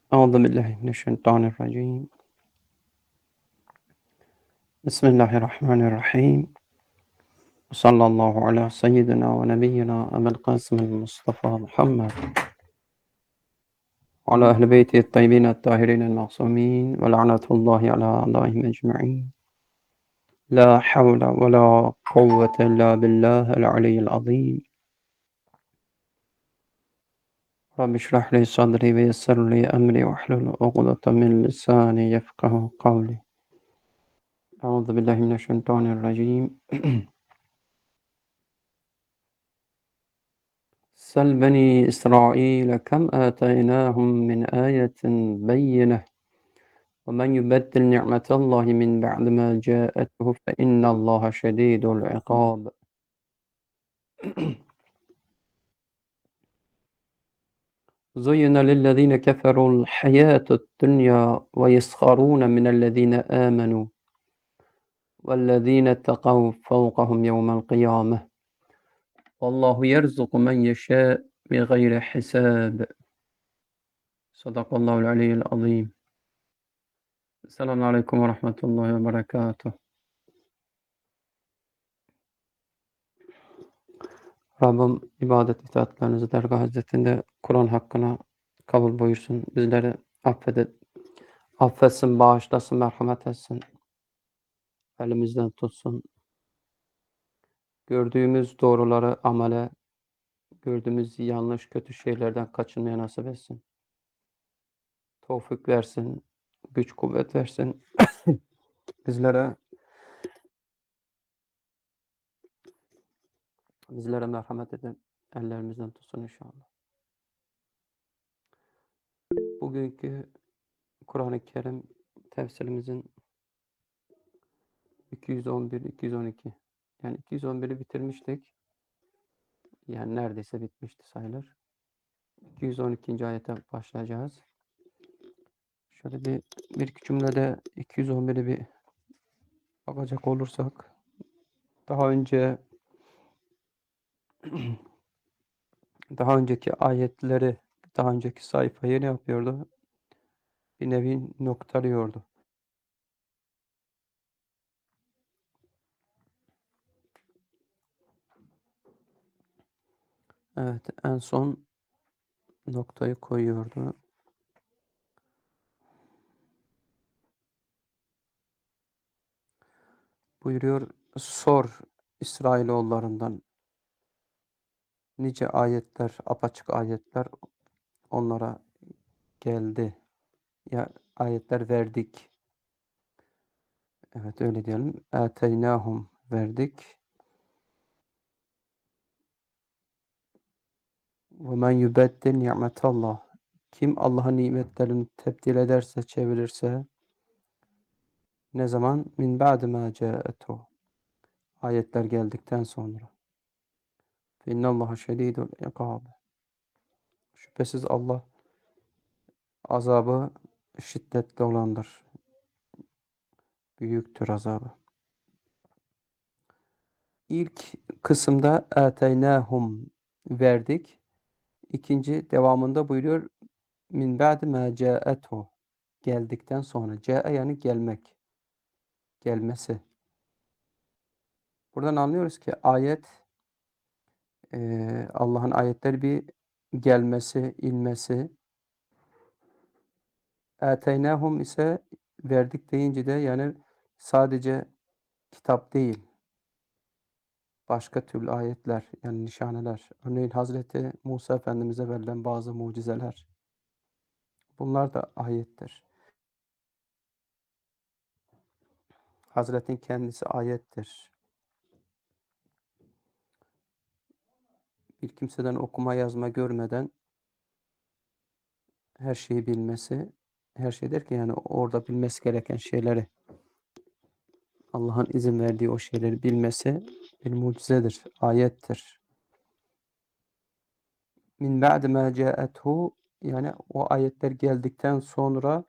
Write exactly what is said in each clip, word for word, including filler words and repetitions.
أعوذ بالله من الشيطان الرجيم. بسم الله الرحمن الرحيم. وصلى الله على سيدنا ونبينا أبي القاسم المصطفى محمد وعلى أهل بيته الطيبين الطاهرين المعصومين ولعنة الله على أعدائهم أجمعين. لا حول ولا قوة إلا بالله العلي العظيم. رب اشرح لي صدري ويسر لي أمري واحلل عقدة من لساني يفقه قولي. أعوذ بالله من الشيطان الرجيم. سل بني إسرائيل كم آتيناهم من آية بينة ومن يبدل نعمة الله من بعد ما جاءته فإن الله شديد العقاب. زين للذين كفروا الحياة الدنيا ويسخرون من الذين آمنوا والذين اتقوا فوقهم يوم القيامة والله يرزق من يشاء بغير حساب. صدق الله العلي العظيم. Selamun Aleyküm ve Rahmetullahi ve Berekatuhu. Rabbim ibadet itaatlerinizi dergah hazretinde Kur'an hakkına kabul buyursun. Bizleri affedet, affetsin, bağışlasın, merhamet etsin. Elimizden tutsun. Gördüğümüz doğruları amele, gördüğümüz yanlış kötü şeylerden kaçınmaya nasip etsin. Tevfik versin, güç kuvvet versin. Bizlere bizlere merhamet edin. Ellerimizden tutsun inşallah. Bugünkü Kur'an-ı Kerim tefsirimizin iki yüz on bir iki yüz on iki, yani iki yüz on biri bitirmiştik. Yani neredeyse bitmişti sayılır. iki yüz on ikinci ayete başlayacağız. Şöyle bir, bir iki cümlede iki yüz on biri bir bakacak olursak, daha önce daha önceki ayetleri, daha önceki sayfayı ne yapıyordu? Bir nevi noktalıyordu. Evet, en son noktayı koyuyordu. Buyuruyor, sor İsrailoğullarından nice ayetler, apaçık ayetler onlara geldi. Ya ayetler verdik. Evet, öyle diyelim. Eteynahum verdik. Ve men yubeddil ni'metallah. Kim Allah'ın nimetlerini tebdil ederse, çevirirse, ne zaman? Min ba'di ma ca'etu. Ayetler geldikten sonra. Fe innallaha şedidul ikab. Şüphesiz Allah azabı şiddetli olandır. Büyüktür azabı. İlk kısımda eteynahum verdik. İkinci devamında buyuruyor min ba'di ma ca'etu. Geldikten sonra. Ca'a yani gelmek. Gelmesi. Buradan anlıyoruz ki ayet e, Allah'ın ayetleri bir gelmesi, inmesi. Eteynahum ise verdik deyince de yani sadece kitap değil. Başka türlü ayetler yani nişaneler. Örneğin Hazreti Musa Efendimiz'e verilen bazı mucizeler. Bunlar da ayettir. Hazretin kendisi ayettir. Bir kimseden okuma yazma görmeden her şeyi bilmesi, her şey der ki yani orada bilmesi gereken şeyleri, Allah'ın izin verdiği o şeyleri bilmesi bir mucizedir, ayettir. Min ba'di ma ca'ethu, yani o ayetler geldikten sonra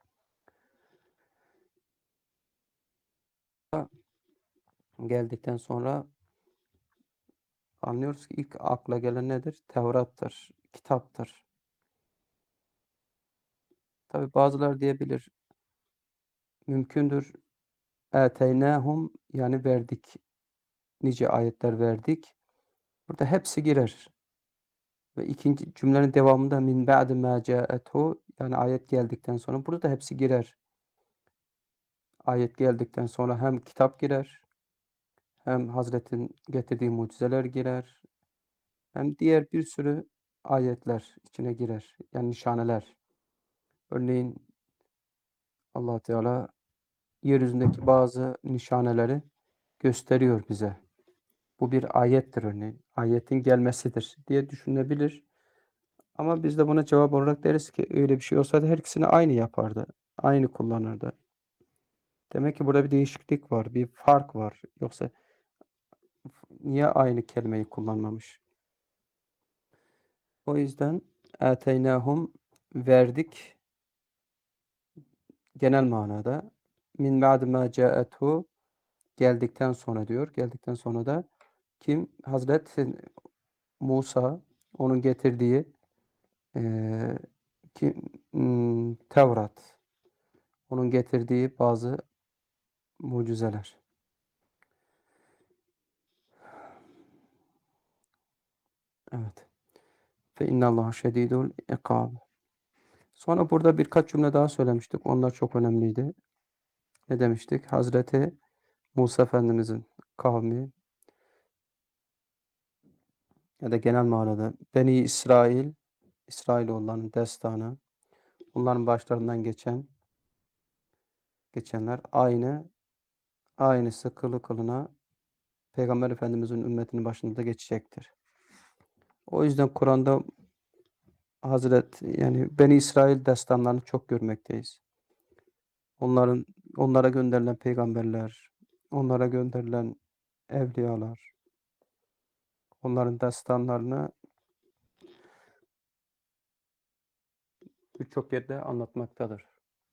geldikten sonra anlıyoruz ki ilk akla gelen nedir? Tevrat'tır, kitaptır. Tabi bazıları diyebilir, mümkündür. Eteynâhum yani verdik. Nice ayetler verdik. Burada hepsi girer. Ve ikinci cümlenin devamında min ba'di mâ câethu yani ayet geldikten sonra burada da hepsi girer. Ayet geldikten sonra hem kitap girer, hem Hazret'in getirdiği mucizeler girer, hem diğer bir sürü ayetler içine girer. Yani nişaneler. Örneğin Allah Teala yeryüzündeki bazı nişaneleri gösteriyor bize. Bu bir ayettir örneğin. Ayetin gelmesidir diye düşünebilir. Ama biz de buna cevap olarak deriz ki öyle bir şey olsaydı her ikisini aynı yapardı. Aynı kullanırdı. Demek ki burada bir değişiklik var, bir fark var. Yoksa niye aynı kelimeyi kullanmamış? O yüzden eteynâhum verdik genel manada. Min ba'di mâ câethu geldikten sonra diyor. Geldikten sonra da kim? Hazreti Musa onun getirdiği eee ki, ımm, Tevrat. Onun getirdiği bazı mucizeler. Evet. Fe innallâhe şedîdul ikâb. Sonra burada birkaç cümle daha söylemiştik. Onlar çok önemliydi. Ne demiştik? Hazreti Musa Efendimizin kavmi ya da genel manada Beni İsrail, İsrailoğullarının destanı, onların başlarından geçen geçenler aynı aynısı kılı kılına Peygamber Efendimizin ümmetinin başında da geçecektir. O yüzden Kur'an'da Hazret yani Beni İsrail destanlarını çok görmekteyiz. Onların onlara gönderilen peygamberler, onlara gönderilen evliyalar, onların destanlarını birçok yerde anlatmaktadır.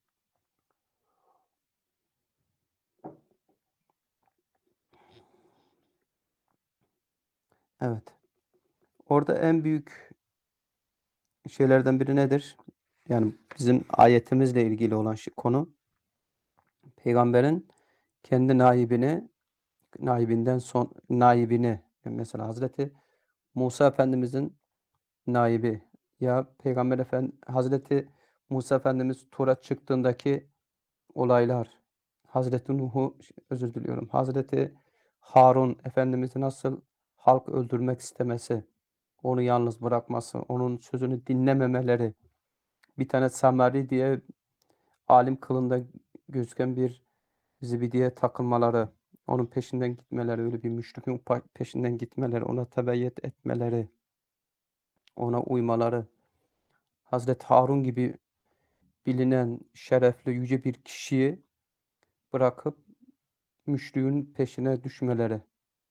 Evet. Orada en büyük şeylerden biri nedir? Yani bizim ayetimizle ilgili olan şey, konu peygamberin kendi naibini naibinden son naibini mesela Hazreti Musa Efendimizin naibi ya Peygamber Efendi Hazreti Musa Efendimiz Tur'a çıktığındaki olaylar, Hazreti Nuh'u özür diliyorum. Hazreti Harun Efendimiz'i nasıl halk öldürmek istemesi, onu yalnız bırakması, onun sözünü dinlememeleri, bir tane Samari diye alim kılığında gözüken bir zibidiye takılmaları, onun peşinden gitmeleri, öyle bir müşrikin peşinden gitmeleri, ona tebeyyet etmeleri, ona uymaları, Hazreti Harun gibi bilinen, şerefli, yüce bir kişiyi bırakıp müşriğin peşine düşmeleri.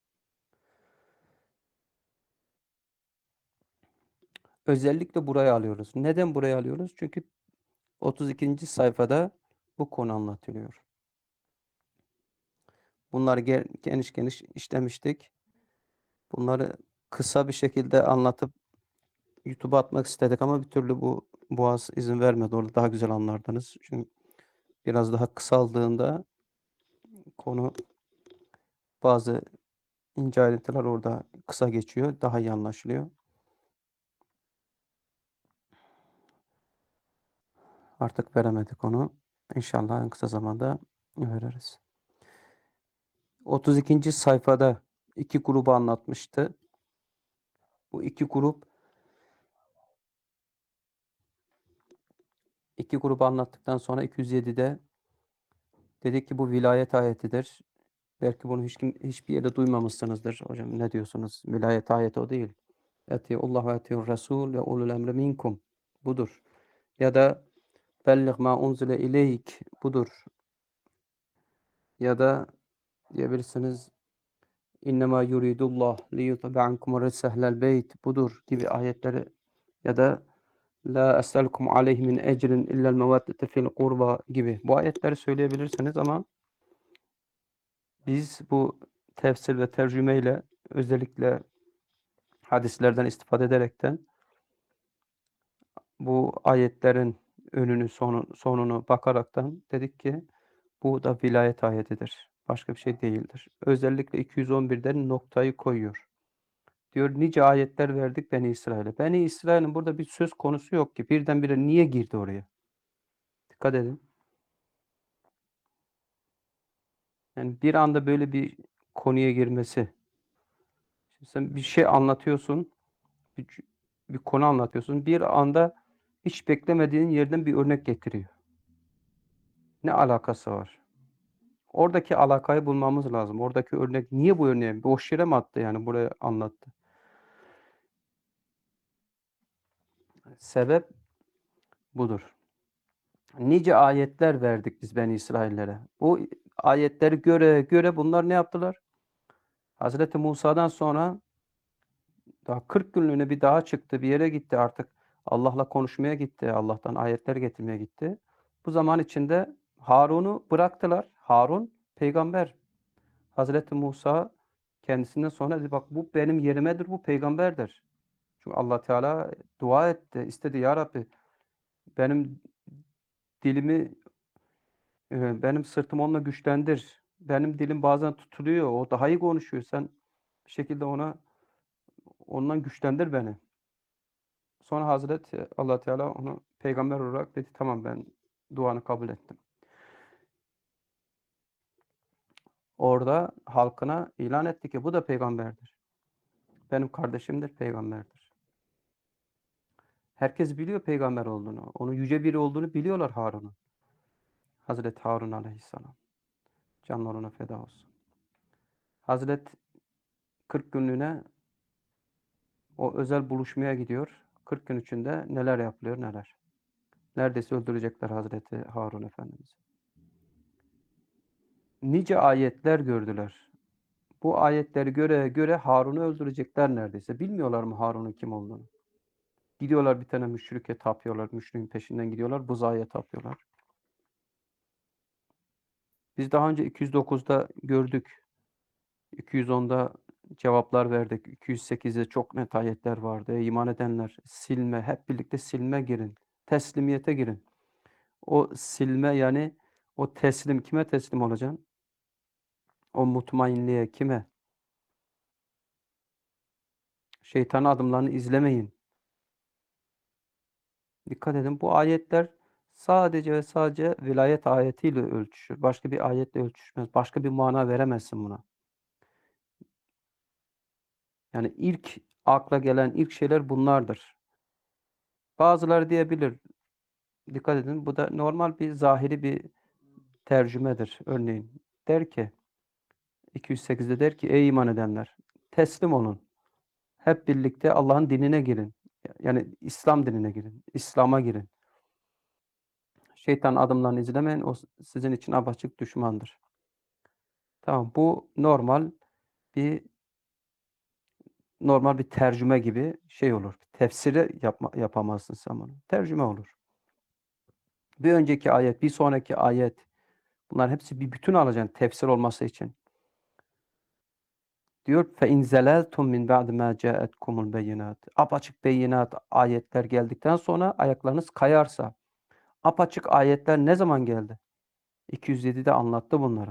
Özellikle burayı alıyoruz. Neden burayı alıyoruz? Çünkü otuz ikinci sayfada bu konu anlatılıyor. Bunları geniş geniş işlemiştik. Bunları kısa bir şekilde anlatıp YouTube'a atmak istedik ama bir türlü bu boğaz izin vermedi. Orada daha güzel anlardınız. Çünkü biraz daha kısaldığında konu bazı ince ayrıntılar orada kısa geçiyor. Daha iyi anlaşılıyor. Artık veremedik onu. İnşallah en kısa zamanda veririz. otuz ikinci sayfada iki grubu anlatmıştı. Bu iki grup iki grubu anlattıktan sonra iki yüz yedide dedik ki bu vilayet ayetidir. Belki bunu hiç kim, hiçbir yerde duymamışsınızdır. Hocam ne diyorsunuz? Vilayet ayeti o değil. Etiullah ve etiur Resul ve ulul emri minkum. Budur. Ya da belliğ ma unzile ileyk. Budur. Ya da diyebilirsiniz İnnemâ yuridullah liyutbe ankum risehlel beyt. Budur gibi ayetleri ya da La es'elukum aleyhi min ecrin illel mevaddete fil kurba gibi. Bu ayetleri söyleyebilirsiniz ama biz bu tefsir ve tercümeyle özellikle hadislerden istifade ederekten bu ayetlerin önünü sonu sonunu bakaraktan dedik ki bu da vilayet ayetidir. Başka bir şey değildir. Özellikle iki yüz on birde noktayı koyuyor. Diyor nice ayetler verdik Beni İsrail'e. Beni İsrail'in burada bir söz konusu yok ki. Birdenbire niye girdi oraya? Dikkat edin. Yani bir anda böyle bir konuya girmesi. Şimdi sen bir şey anlatıyorsun, bir, bir konu anlatıyorsun. Bir anda hiç beklemediğin yerden bir örnek getiriyor. Ne alakası var? Oradaki alakayı bulmamız lazım. Oradaki örnek niye bu örneği boş yere mi attı yani buraya anlattı? Sebep budur. Nice ayetler verdik biz Beni İsraillere. Bu ayetleri göre göre bunlar ne yaptılar? Hazreti Musa'dan sonra daha kırk günlüğüne bir dağa çıktı, bir yere gitti artık. Allah'la konuşmaya gitti, Allah'tan ayetler getirmeye gitti. Bu zaman içinde Harun'u bıraktılar. Harun peygamber. Hazreti Musa kendisinden sonra dedi bak bu benim yerimedir, bu peygamberdir. Çünkü Allah Teala dua etti, istedi ya Rabbi benim dilimi, e, benim sırtımı onunla güçlendir. Benim dilim bazen tutuluyor, o daha iyi konuşuyor. Sen bir şekilde ona ondan güçlendir beni. Sonra Hazreti Allah Teala onu peygamber olarak dedi tamam ben duanı kabul ettim. Orada halkına ilan etti ki bu da peygamberdir. Benim kardeşimdir, peygamberdir. Herkes biliyor peygamber olduğunu. Onun yüce biri olduğunu biliyorlar Harun'un. Hazreti Harun aleyhisselam. Canlar ona feda olsun. Hazret kırk günlüğüne o özel buluşmaya gidiyor. kırk gün içinde neler yapılıyor neler. Neredeyse öldürecekler Hazreti Harun Efendimiz. Nice ayetler gördüler. Bu ayetleri göre göre Harun'u öldürecekler neredeyse. Bilmiyorlar mı Harun'un kim olduğunu? Gidiyorlar bir tane müşrike tapıyorlar. Müşriğin peşinden gidiyorlar. Buzağıya tapıyorlar. Biz daha önce iki yüz dokuzda gördük. iki yüz onda cevaplar verdik. iki yüz sekizde çok net ayetler vardı. İman edenler silme, hep birlikte silme girin. Teslimiyete girin. O silme yani o teslim kime teslim olacaksın? O mutmainliğe kime? Şeytanın adımlarını izlemeyin. Dikkat edin bu ayetler sadece ve sadece vilayet ayetiyle ölçüşür. Başka bir ayetle ölçüşmez. Başka bir mana veremezsin buna. Yani ilk akla gelen ilk şeyler bunlardır. Bazıları diyebilir. Dikkat edin bu da normal bir zahiri bir tercümedir. Örneğin der ki iki yüz sekizde der ki ey iman edenler teslim olun. Hep birlikte Allah'ın dinine girin. Yani İslam dinine girin. İslam'a girin. Şeytanın adımlarını izlemeyin. O sizin için apaçık düşmandır. Tamam bu normal bir normal bir tercüme gibi şey olur. Tefsiri yapma, yapamazsın sen bunu. Tercüme olur. Bir önceki ayet, bir sonraki ayet bunların hepsi bir bütün alacaksın tefsir olması için. Diyor فَاِنْ زَلَلْتُمْ مِنْ بَعْدِ مَا جَاءَتْكُمُ الْبَيِّنَاتِ Apaçık beyinat ayetler geldikten sonra ayaklarınız kayarsa. Apaçık ayetler ne zaman geldi? iki yüz yedide anlattı bunları.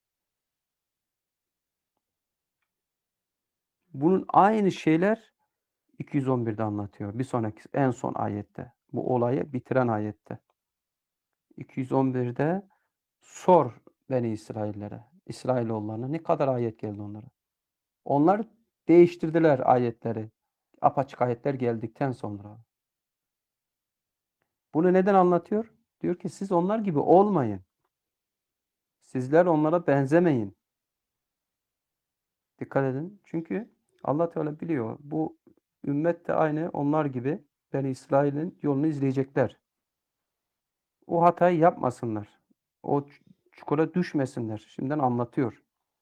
Bunun aynı şeyler iki yüz on birde anlatıyor. Bir sonraki en son ayette. Bu olayı bitiren ayette. iki yüz on birde sor Beni İsraillere, İsrailoğullarına ne kadar ayet geldi onlara. Onlar değiştirdiler ayetleri. Apaçık ayetler geldikten sonra. Bunu neden anlatıyor? Diyor ki siz onlar gibi olmayın. Sizler onlara benzemeyin. Dikkat edin. Çünkü Allah Teala biliyor. Bu ümmet de aynı onlar gibi Beni İsrail'in yolunu izleyecekler. O hatayı yapmasınlar. O çukura düşmesinler. Şimdiden anlatıyor.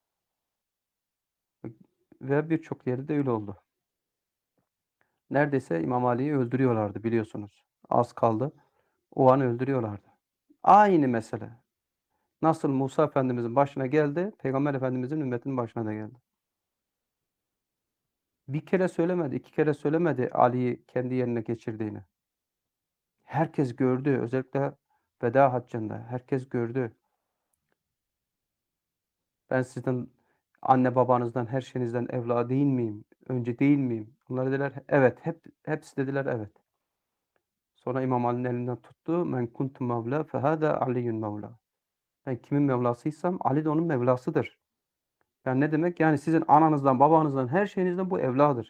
Ve birçok yerde öyle oldu. Neredeyse İmam Ali'yi öldürüyorlardı biliyorsunuz. Az kaldı. O an öldürüyorlardı. Aynı mesele. Nasıl Musa Efendimizin başına geldi, Peygamber Efendimizin ümmetinin başına da geldi. Bir kere söylemedi, iki kere söylemedi Ali'yi kendi yerine geçirdiğini. Herkes gördü. Özellikle veda haccında herkes gördü. Ben sizden, anne babanızdan, her şeyinizden evla değil miyim? Önce değil miyim? Onlar dediler, evet. Hep, hepsi dediler evet. Sonra İmam Ali'nin elinden tuttu. Men kuntu mevla fehâdâ Aliyyun mevla. Ben kimin mevlasıysam Ali de onun mevlasıdır. Yani ne demek? Yani sizin ananızdan, babanızdan, her şeyinizden bu evladır.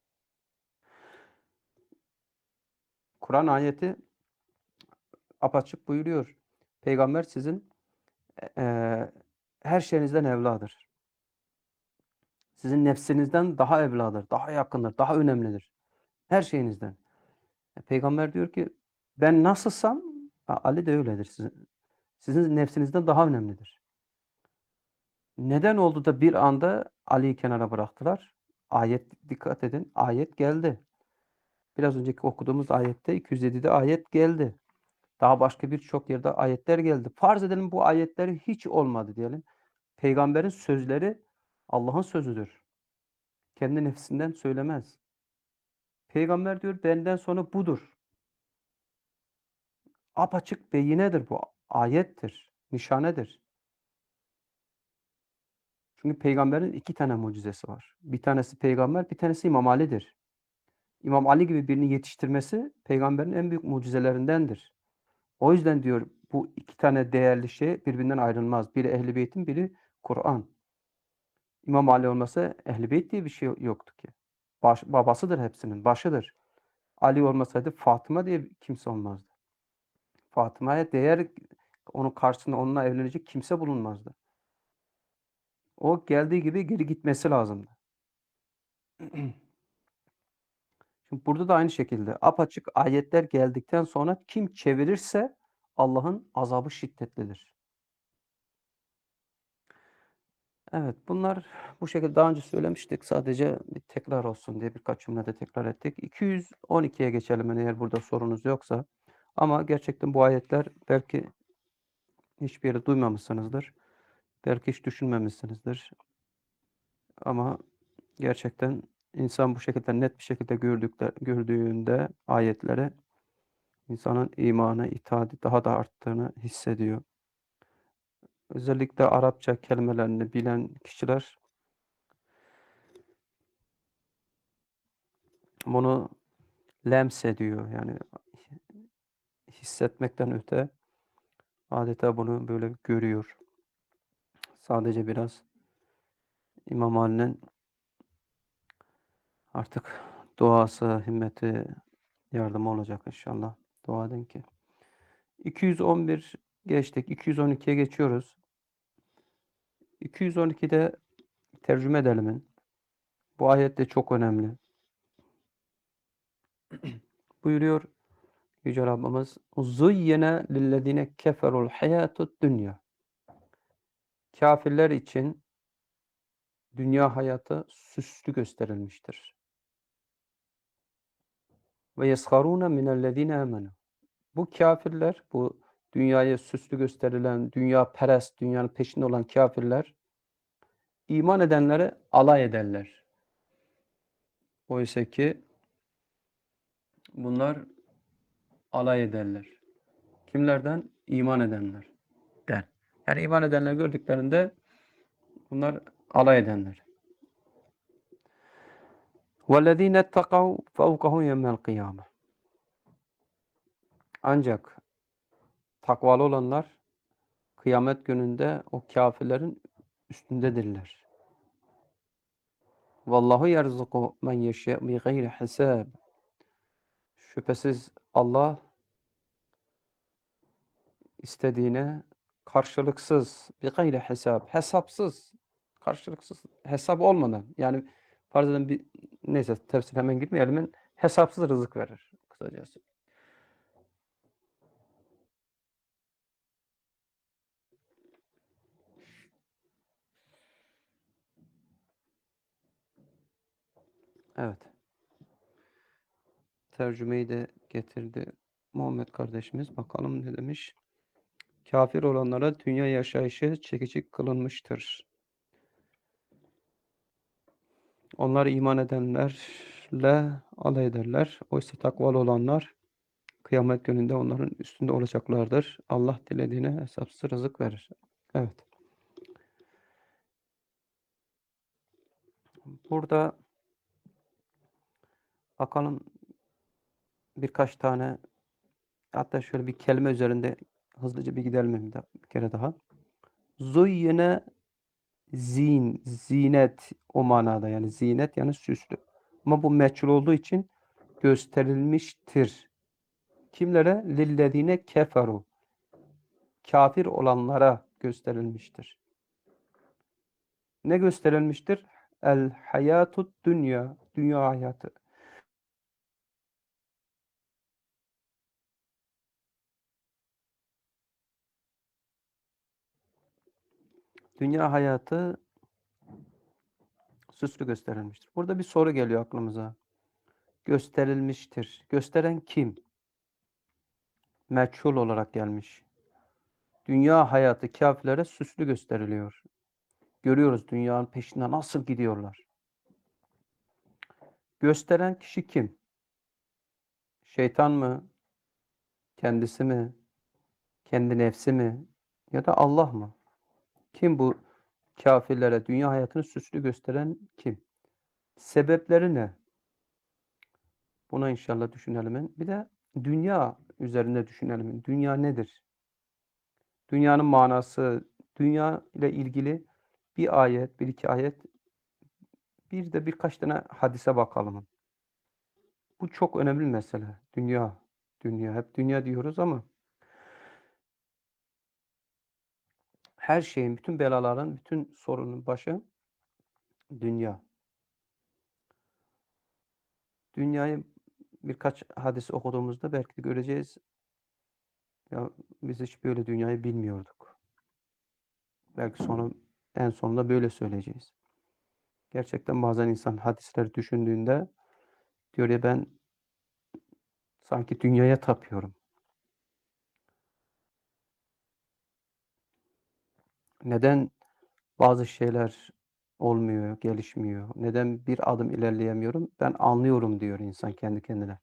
Kur'an ayeti apaçık buyuruyor. Peygamber sizin eee, her şeyinizden evladır. Sizin nefsinizden daha evladır, daha yakındır, daha önemlidir. Her şeyinizden. E, Peygamber diyor ki ben nasılsam Ali de öyledir sizin. Sizin nefsinizden daha önemlidir. Neden oldu da bir anda Ali'yi kenara bıraktılar? Ayet, dikkat edin, ayet geldi. Biraz önceki okuduğumuz ayette iki yüz yedide ayet geldi. Daha başka birçok yerde ayetler geldi. Farz edelim bu ayetleri hiç olmadı diyelim. Peygamberin sözleri Allah'ın sözüdür. Kendi nefsinden söylemez. Peygamber diyor benden sonra budur. Apaçık beyinedir bu. Ayettir, nişanedir. Çünkü peygamberin iki tane mucizesi var. Bir tanesi peygamber, bir tanesi İmam Ali'dir. İmam Ali gibi birini yetiştirmesi peygamberin en büyük mucizelerindendir. O yüzden diyor bu iki tane değerli şey birbirinden ayrılmaz. Biri Ehl-i Beyt'in, biri Kur'an. İmam Ali olmasa Ehl-i Beyt diye bir şey yoktu ki. Baş, babasıdır hepsinin, başıdır. Ali olmasaydı Fatıma diye kimse olmazdı. Fatıma'ya değer, onun karşısında onunla evlenecek kimse bulunmazdı. O geldiği gibi geri gitmesi lazımdı. Şimdi burada da aynı şekilde apaçık ayetler geldikten sonra kim çevirirse Allah'ın azabı şiddetlidir. Evet, bunlar bu şekilde daha önce söylemiştik. Sadece bir tekrar olsun diye birkaç cümlede tekrar ettik. iki yüz on ikiye geçelim eğer burada sorunuz yoksa. Ama gerçekten bu ayetler belki hiçbir yerde duymamışsınızdır. Belki hiç düşünmemişsinizdir. Ama gerçekten insan bu şekilde net bir şekilde gördükler, gördüğünde ayetleri insanın imana, itaati daha da arttığını hissediyor. Özellikle Arapça kelimelerini bilen kişiler bunu lemsediyor. Yani hissetmekten öte adeta bunu böyle görüyor. Sadece biraz İmam Ali'nin artık duası, himmeti, yardımı olacak inşallah. Dua edin ki. iki yüz on bir geçtik. iki yüz on ikiye geçiyoruz. iki yüz on ikide tercüme edelim. Bu ayet de çok önemli. Buyuruyor Yüce Rabbimiz "Zuyyene lillezine keferul hayatud dünya." Kâfirler için dünya hayatı süslü gösterilmiştir. Ve yesharûne minellezine amenu. Bu kâfirler, bu dünyaya süslü gösterilen, dünya perest, dünyanın peşinde olan kâfirler iman edenleri alay ederler. Oysa ki bunlar alay ederler. Kimlerden? İman edenler. Der. Yani iman edenler gördüklerinde bunlar alay edenler. وَالَّذ۪ينَ اتَّقَوْا فَوْقَهُمْ يَوْمَ الْقِيَامَةِ. Ancak takvalı olanlar kıyamet gününde o kâfirlerin üstündedirler. Vallahu yerzuku men yeşâ bi gayri hisab. Şüphesiz Allah istediğine karşılıksız, bi gayri hesap, hesapsız, karşılıksız, hesap olmadan, yani farz edin bir, neyse tefsir hemen gitmeyelim, hesapsız rızık verir kısacası. Evet. Tercümeyi de getirdi Muhammed kardeşimiz. Bakalım ne demiş? Kafir olanlara dünya yaşayışı çekici kılınmıştır. Onlar iman edenlerle alay ederler. Oysa takvalı olanlar Kıyamet gününde onların üstünde olacaklardır. Allah dilediğine hesapsız rızık verir. Evet. Burada bakalım birkaç tane, hatta şöyle bir kelime üzerinde hızlıca bir gidelim bir kere daha. Zuyyine zin, zinet o manada, yani zinet yani süslü. Ama bu meçhul olduğu için gösterilmiştir. Kimlere? Lillezine keferu. Kafir olanlara gösterilmiştir. Ne gösterilmiştir? El hayatut dünya. Dünya hayatı. Dünya hayatı süslü gösterilmiştir. Burada bir soru geliyor aklımıza. Gösterilmiştir. Gösteren kim? Meçhul olarak gelmiş. Dünya hayatı kâfirlere süslü gösteriliyor. Görüyoruz dünyanın peşinde nasıl gidiyorlar. Gösteren kişi kim? Şeytan mı? Kendisi mi? Kendi nefsi mi? Ya da Allah mı? Kim bu kâfirlere dünya hayatını süslü gösteren kim? Sebepleri ne? Buna inşallah düşünelim. Bir de dünya üzerinde düşünelim. Dünya nedir? Dünyanın manası, dünya ile ilgili bir ayet, bir iki ayet, bir de birkaç tane hadise bakalım. Bu çok önemli bir mesele. Dünya, dünya. Hep dünya diyoruz ama her şeyin, bütün belaların, bütün sorunun başı dünya. Dünyayı birkaç hadis okuduğumuzda belki de göreceğiz. Ya biz hiç böyle dünyayı bilmiyorduk. Belki sonu, en sonunda böyle söyleyeceğiz. Gerçekten bazen insan hadisleri düşündüğünde diyor ya, ben sanki dünyaya tapıyorum. Neden bazı şeyler olmuyor, gelişmiyor? Neden bir adım ilerleyemiyorum? Ben anlıyorum diyor insan kendi kendine.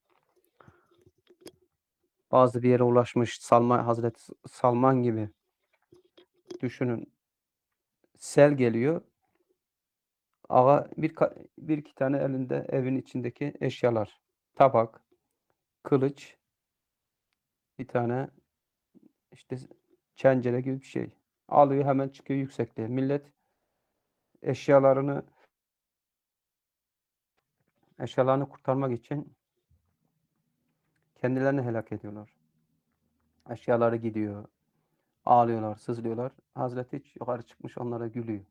Bazı bir yere ulaşmış Salman, Hazreti Salman gibi düşünün. Sel geliyor. Ağa bir, bir iki tane elinde evin içindeki eşyalar. Tabak, kılıç, bir tane işte çencere gibi bir şey. Alıyor, hemen çıkıyor yüksekliğe. Millet eşyalarını eşyalarını kurtarmak için kendilerini helak ediyorlar. Eşyaları gidiyor. Ağlıyorlar, sızlıyorlar. Hazreti hiç yukarı çıkmış onlara gülüyor.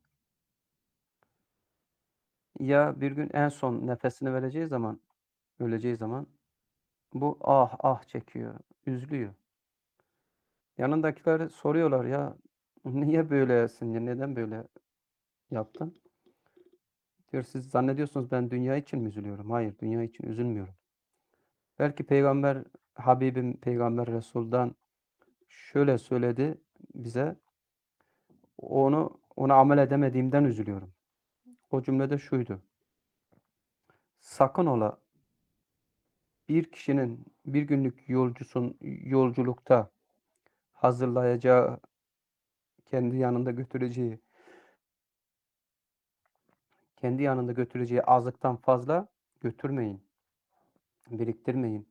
Ya bir gün en son nefesini vereceği zaman, öleceği zaman bu ah ah çekiyor, üzülüyor. Yanındakiler soruyorlar ya, niye böylesin, ya neden böyle yaptın? Diyor, siz zannediyorsunuz ben dünya için mi üzülüyorum? Hayır, dünya için üzülmüyorum. Belki Peygamber, Habibim Peygamber Resul'dan şöyle söyledi bize, onu ona amel edemediğimden üzülüyorum. O cümlede şuydu: sakın ola bir kişinin bir günlük yolcusun yolculukta hazırlayacağı, kendi yanında götüreceği kendi yanında götüreceği azıktan fazla götürmeyin, biriktirmeyin.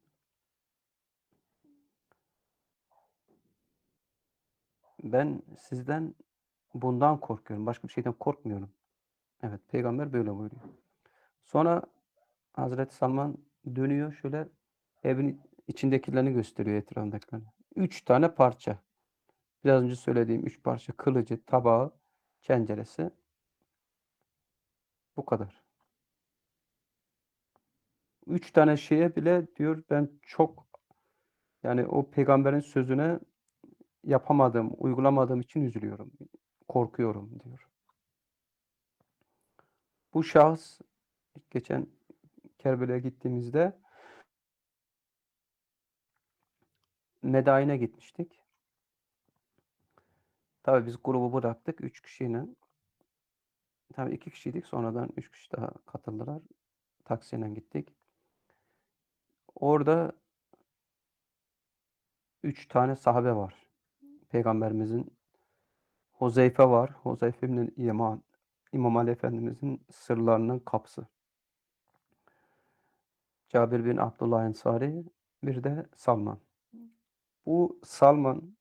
Ben sizden bundan korkuyorum. Başka bir şeyden korkmuyorum. Evet, Peygamber böyle buyuruyor. Sonra Hazreti Salman dönüyor şöyle, evin içindekilerini gösteriyor, etrafındakilerini. Üç tane parça. Biraz önce söylediğim üç parça: kılıcı, tabağı, çenceresi. Bu kadar. Üç tane şeye bile diyor ben çok, yani o peygamberin sözüne yapamadığım, uygulamadığım için üzülüyorum, korkuyorum diyor. Bu şahıs, geçen Kerbela'ya gittiğimizde Medain'e gitmiştik. Tabii biz grubu bıraktık üç kişiyle. Tabii iki kişiydik, sonradan üç kişi daha katıldılar. Taksiyle gittik. Orada üç tane sahabe var. Peygamberimizin Huzeyfe var. Huzeyfe bin Yaman. İmam Ali Efendimizin sırlarının kapısı. Cabir bin Abdullah Ensari, bir de Salman. Bu Salman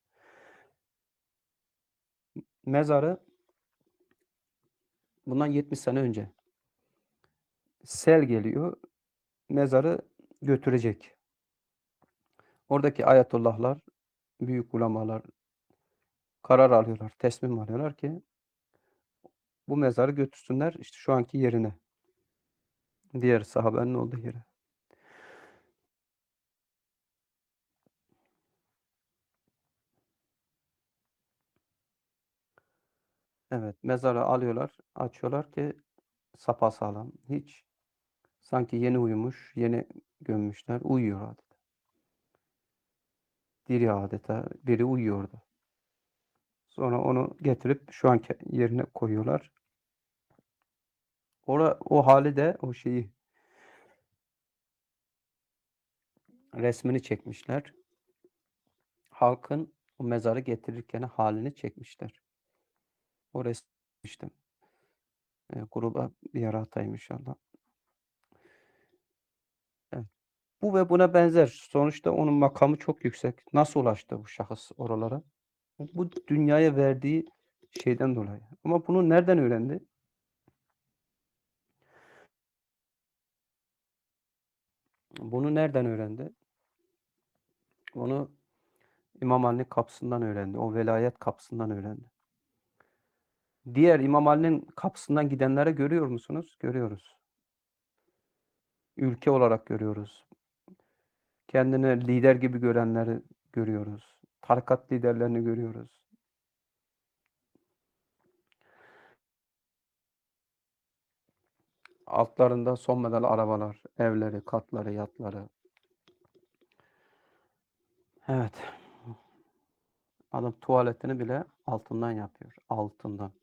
mezarı bundan yetmiş sene önce. Sel geliyor, mezarı götürecek. Oradaki ayetollahlar, büyük ulemalar karar alıyorlar, teslim alıyorlar ki bu mezarı götürsünler işte şu anki yerine. Diğer sahabenin olduğu yere. Evet, mezarı alıyorlar, açıyorlar ki sapasağlam. Hiç sanki yeni uyumuş, yeni gömmüşler. Uyuyor adeta. Diri adeta. Biri uyuyor orada. Sonra onu getirip şu anki yerine koyuyorlar. Ora, o hali de o şeyi resmini çekmişler. Halkın o mezarı getirirken halini çekmişler. O resmi işte. E, gruba bir ara atayım inşallah. Evet. Bu ve buna benzer. Sonuçta onun makamı çok yüksek. Nasıl ulaştı bu şahıs oralara? Bu dünyaya verdiği şeyden dolayı. Ama bunu nereden öğrendi? Bunu nereden öğrendi? Onu İmam Ali'nin kapısından öğrendi. O velayet kapısından öğrendi. Diğer İmam Ali'nin kapısından gidenlere görüyor musunuz? Görüyoruz. Ülke olarak görüyoruz. Kendini lider gibi görenleri görüyoruz. Tarikat liderlerini görüyoruz. Altlarında son model arabalar, evleri, katları, yatları. Evet. Adam tuvaletini bile altından yapıyor. Altından.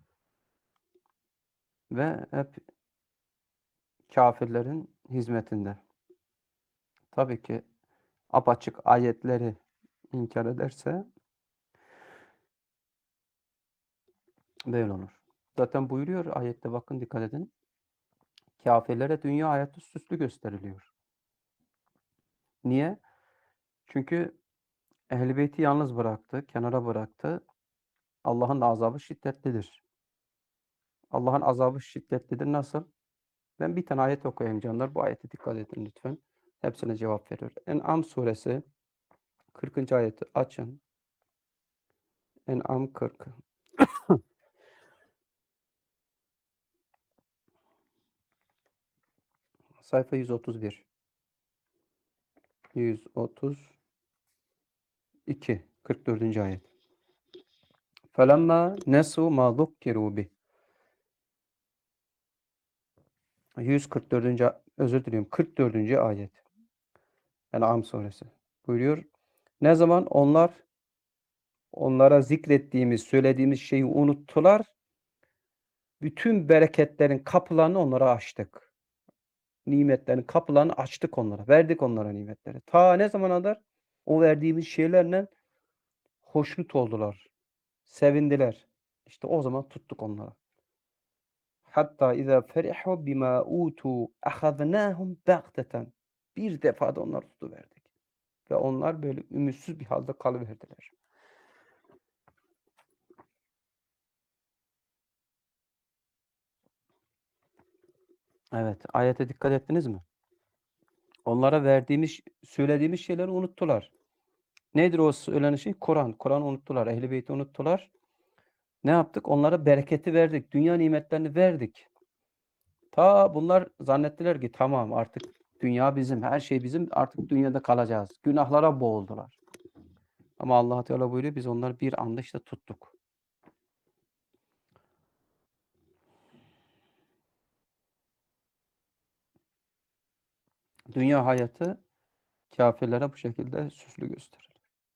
Ve hep kafirlerin hizmetinde. Tabii ki apaçık ayetleri inkar ederse böyle olur. Zaten buyuruyor ayette, bakın dikkat edin. Kafirlere dünya hayatı süslü gösteriliyor. Niye? Çünkü Ehl-i Beyt'i yalnız bıraktı, kenara bıraktı. Allah'ın azabı şiddetlidir. Allah'ın azabı şiddetlidir nasıl? Ben bir tane ayet okuyayım canlar. Bu ayete dikkat edin lütfen. Hepsine cevap veriyor. En'am suresi kırkıncı ayeti açın. En'am kırk. Sayfa yüz otuz bir. yüz otuz iki. kırk dördüncü ayet. Felemma nesu ma zukkiru bih. yüz kırk dördüncü. özür diliyorum. kırk dördüncü ayet. En'am suresi. Buyuruyor. Ne zaman onlar onlara zikrettiğimiz, söylediğimiz şeyi unuttular, bütün bereketlerin kapılarını onlara açtık. Nimetlerin kapılarını açtık onlara. Verdik onlara nimetleri. Ta ne zamana kadar? O verdiğimiz şeylerle hoşnut oldular. Sevindiler. İşte o zaman tuttuk onlara. Hatta izâ ferihu bimâ ûtû ahadnâhum baghteten. Bir defada onları tutuverdik. Ve onlar böyle ümitsiz bir halde kalıverdiler. Evet, ayete dikkat ettiniz mi? Onlara verdiğimiz, söylediğimiz şeyleri unuttular. Nedir o söylenen şey? Kur'an. Kur'an'ı unuttular. Ehl-i Beyt'i unuttular. Ne yaptık? Onlara bereketi verdik. Dünya nimetlerini verdik. Ta bunlar zannettiler ki tamam artık dünya bizim, her şey bizim, artık dünyada kalacağız. Günahlara boğuldular. Ama Allah Teala buyuruyor, biz onları bir anda işte tuttuk. Dünya hayatı kafirlere bu şekilde süslü gösterilir.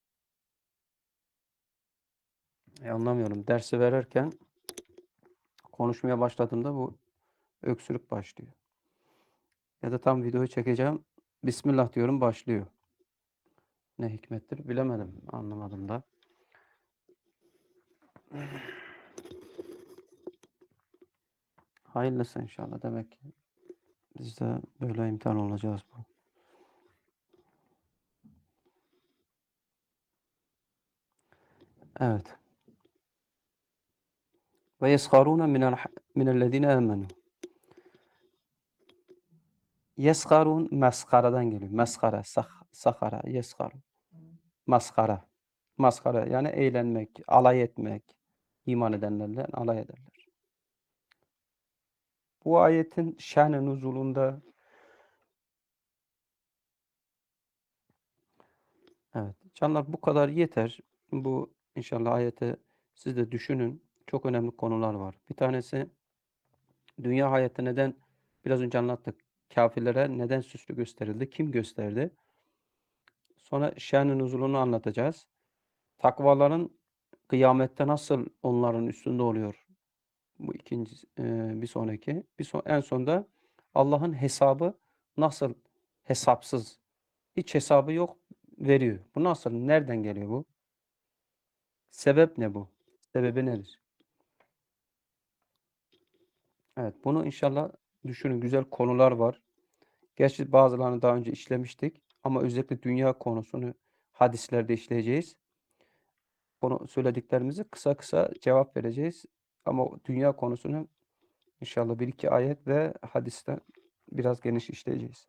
E anlamıyorum. Dersi verirken konuşmaya başladığımda bu öksürük başlıyor. Ya da tam videoyu çekeceğim. Bismillah diyorum, başlıyor. Ne hikmettir bilemedim, anlamadım da. Hayırlısı inşallah. Demek ki biz de böyle imtihan olacağız bu. Evet. Ve yesharûne minel minellezîne âmenû. Yesharûn meskaradan geliyor. Meskara, sak, sakara, yesharûn. Maskara. Maskara yani eğlenmek, alay etmek. İman edenlerle alay ederler. Bu ayetin şen-i nuzulunda evet. Canlar bu kadar yeter. Bu inşallah ayete siz de düşünün. Çok önemli konular var. Bir tanesi dünya hayatı neden biraz önce anlattık. Kâfirlere neden süslü gösterildi? Kim gösterdi? Sonra şen-i nuzulunu anlatacağız. Takvaların kıyamette nasıl onların üstünde oluyor? Bu ikinci, eee, bir sonraki. Bir son, en sonda Allah'ın hesabı nasıl hesapsız, hiç hesabı yok veriyor. Bu nasıl? Nereden geliyor bu? Sebep ne bu? Sebebi nedir? Evet, bunu inşallah düşünün. Güzel konular var. Gerçi bazılarını daha önce işlemiştik ama özellikle dünya konusunu hadislerde işleyeceğiz. Konu söylediklerimizi kısa kısa cevap vereceğiz. Ama o dünya konusunu inşallah bir iki ayet ve hadisten biraz geniş işleyeceğiz.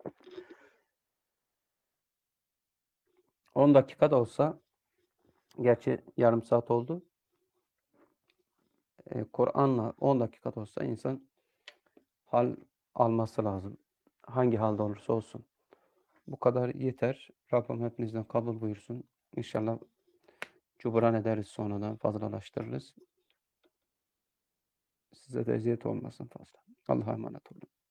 on dakika da olsa, gerçi yarım saat oldu. Eee, Kur'an'la on dakika da olsa insan hal alması lazım. Hangi halde olursa olsun. Bu kadar yeter. Rabbim hepinizden kabul buyursun. İnşallah cubran ederiz, sonradan fazlalaştırırız. Size de eziyet olmasın fazla. Allah'a emanet olun.